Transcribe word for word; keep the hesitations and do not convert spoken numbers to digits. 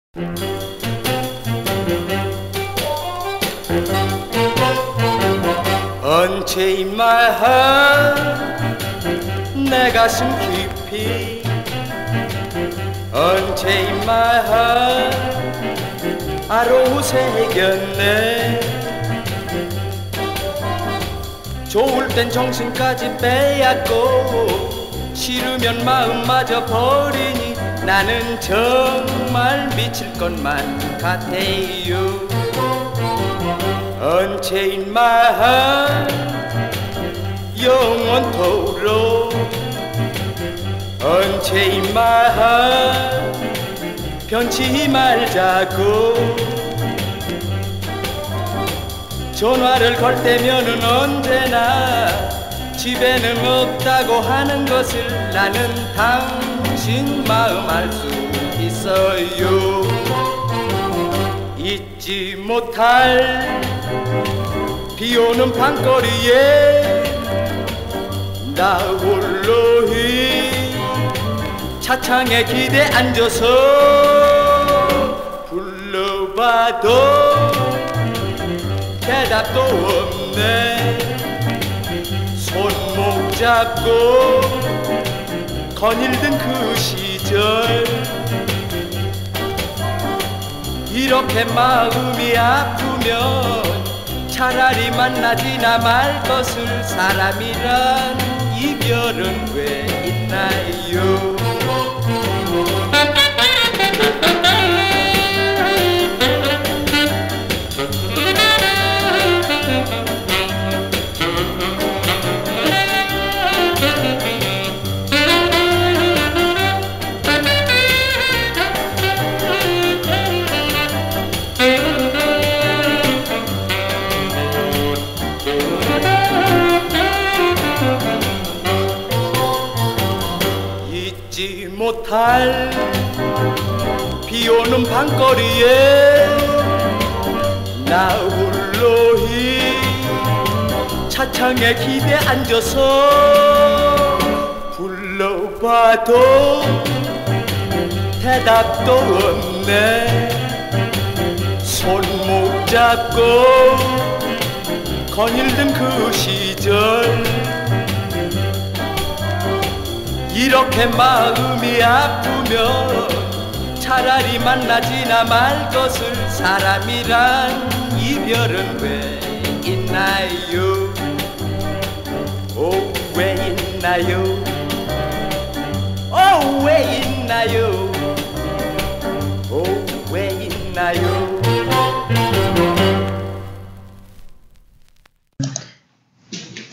Unchain my heart 내 가슴 깊이 Unchain my heart 아로 새겼네 좋을 땐 정신까지 빼앗고 싫으면 마음마저 버리니 나는 정말 미칠 것만 같아요. Unchain my heart 영원토록 Unchain my heart 변치 말자고 전화를 걸 때면은 언제나 집에는 없다고 하는 것을 나는 당신 마음 알 수 있어요. 잊지 못할 비오는 밤거리에 나 홀로히 차창에 기대 앉아서 불러봐도 대답도 없네. 손목 잡고 거닐던 그 시절 이렇게 마음이 아프면 차라리 만나지나 말 것을. 사람이란 이별은 왜 있나요? 잊지 못할 비오는 밤거리에 나 홀로히 차창에 기대 앉아서 불러봐도 대답도 없네. 손목 잡고 거닐던 그 시절 이렇게 마음이 아프면 차라리 만나지나 말 것을. 사람이란 이별은 왜 있나요? 오, 왜 있나요? 오, 왜 있나요? 오, 왜 있나요?